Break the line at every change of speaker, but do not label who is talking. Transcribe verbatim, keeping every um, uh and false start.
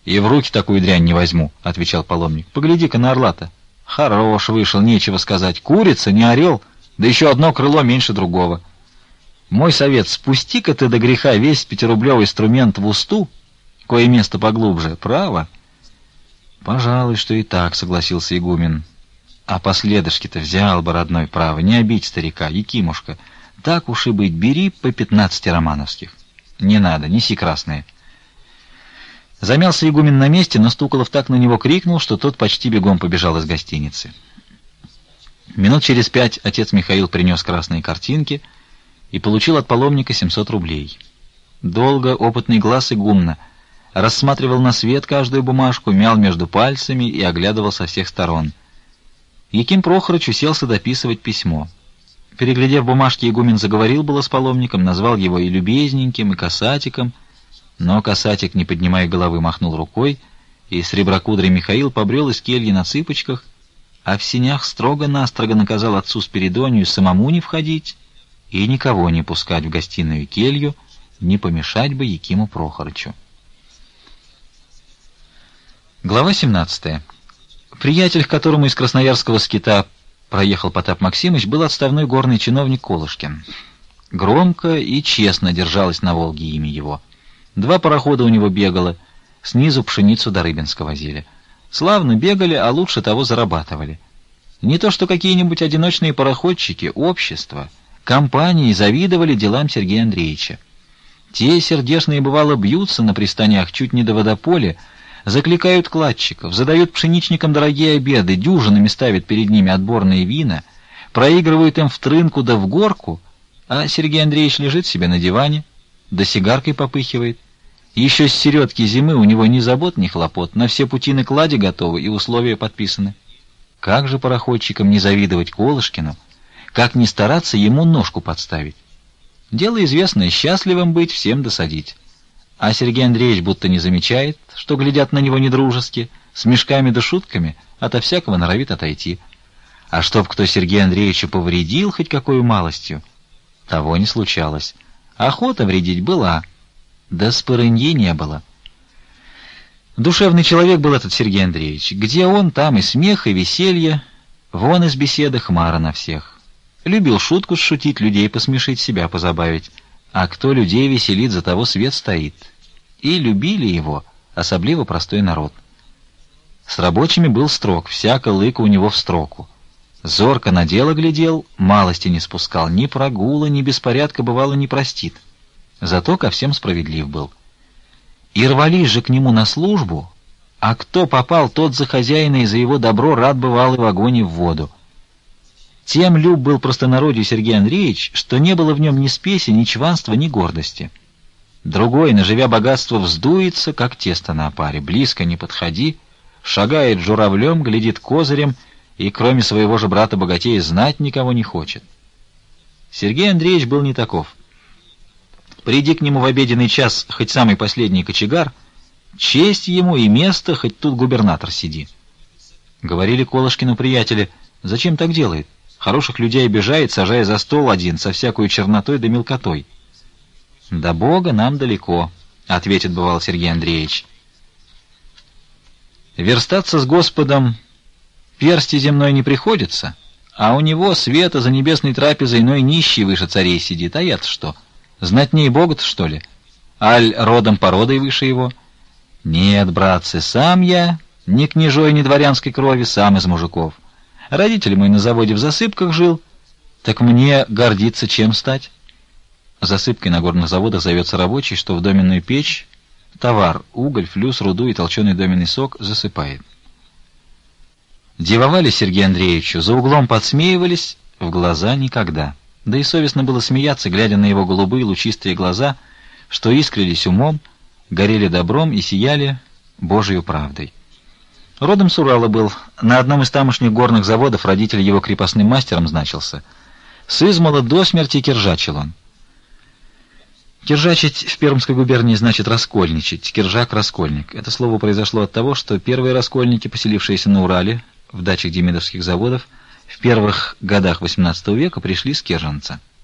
«И в руки такую дрянь не возьму», — отвечал паломник. «Погляди-ка на орла-то. Хорош вышел, нечего сказать. Курица, не орел, да еще одно крыло меньше другого. Мой совет: спусти-ка ты до греха весь пятирублевый инструмент в усту, кое место поглубже, право». «Пожалуй, что и так», — согласился игумен. «А последышки-то взял бы, родной, право, не обидь старика, Якимушка. Так уж и быть, бери по пятнадцати романовских. Не надо, неси красные». Замялся игумен на месте, но Стуколов так на него крикнул, что тот почти бегом побежал из гостиницы. Минут через пять отец Михаил принес красные картинки и получил от паломника семьсот рублей. Долго опытный глаз игумна рассматривал на свет каждую бумажку, мял между пальцами и оглядывал со всех сторон. Яким Прохорыч уселся дописывать письмо. Переглядев бумажки, игумен заговорил было с паломником, назвал его и любезненьким, и касатиком, но касатик, не поднимая головы, махнул рукой, и среброкудрый Михаил побрел из кельи на цыпочках, а в сенях строго-настрого наказал отцу Спиридонию самому не входить и никого не пускать в гостиную келью, не помешать бы Якиму Прохорычу. Глава семнадцатая. Приятель, к которому из красноярского скита проехал Потап Максимыч, был отставной горный чиновник Колышкин. Громко и честно держалось на Волге имя его. Два парохода у него бегало, снизу пшеницу до Рыбинска возили. Славно бегали, а лучше того зарабатывали. Не то что какие-нибудь одиночные пароходчики, общество, компании завидовали делам Сергея Андреевича. Те сердечные, бывало, бьются на пристанях чуть не до водополя, закликают кладчиков, задают пшеничникам дорогие обеды, дюжинами ставят перед ними отборные вина, проигрывают им в трынку да в горку, а Сергей Андреевич лежит себе на диване, да сигаркой попыхивает. Еще с середки зимы у него ни забот, ни хлопот, на все путины клади готовы и условия подписаны. Как же пароходчикам не завидовать Колышкину, как не стараться ему ножку подставить? Дело известное, счастливым быть, всем досадить. А Сергей Андреевич будто не замечает, что глядят на него недружески, с мешками да шутками, ото всякого норовит отойти. А чтоб кто Сергея Андреевича повредил хоть какой малостью, того не случалось. Охота вредить была, да спорыньи не было. Душевный человек был этот Сергей Андреевич. Где он, там и смех, и веселье, вон из беседы хмара на всех. Любил шутку сшутить, людей посмешить, себя позабавить. А кто людей веселит, за того свет стоит. И любили его, особливо простой народ. С рабочими был строг, всяко лыка у него в строку. Зорко на дело глядел, малости не спускал, ни прогула, ни беспорядка, бывало, не простит. Зато ко всем справедлив был. И рвались же к нему на службу, а кто попал, тот за хозяина и за его добро рад бывал и в огонь и в воду. Тем люб был простонародью Сергей Андреевич, что не было в нем ни спеси, ни чванства, ни гордости. Другой, наживя богатство, вздуется, как тесто на опаре, близко не подходи, шагает журавлем, глядит козырем и, кроме своего же брата-богатея, знать никого не хочет. Сергей Андреевич был не таков. Приди к нему в обеденный час хоть самый последний кочегар, честь ему и место, хоть тут губернатор сиди. Говорили Колышкину приятели: зачем так делает? Хороших людей обижает, сажая за стол один, со всякой чернотой да мелкотой. «До Бога нам далеко», — ответит бывал Сергей Андреевич. «Верстаться с Господом персти земной не приходится, а у него света за небесной трапезой иной нищий выше царей сидит, а я-то что? Знатней Бога-то, что ли? Аль родом породой выше его? Нет, братцы, сам я, ни княжой, ни дворянской крови, сам из мужиков. Родитель мой на заводе в засыпках жил, так мне гордиться чем стать?» Засыпкой на горных заводах зовется рабочий, что в доменную печь товар, уголь, флюс, руду и толченый доменный сок засыпает. Дивовали Сергею Андреевичу, за углом подсмеивались, в глаза никогда. Да и совестно было смеяться, глядя на его голубые лучистые глаза, что искрились умом, горели добром и сияли Божией правдой. Родом с Урала был, на одном из тамошних горных заводов родитель его крепостным мастером значился. Сызмала до смерти киржачил он. Киржачить в Пермской губернии значит раскольничать, киржак — раскольник. Это слово произошло от того, что первые раскольники, поселившиеся на Урале, в дачах демидовских заводов, в первых годах восемнадцатого века пришли с Керженца.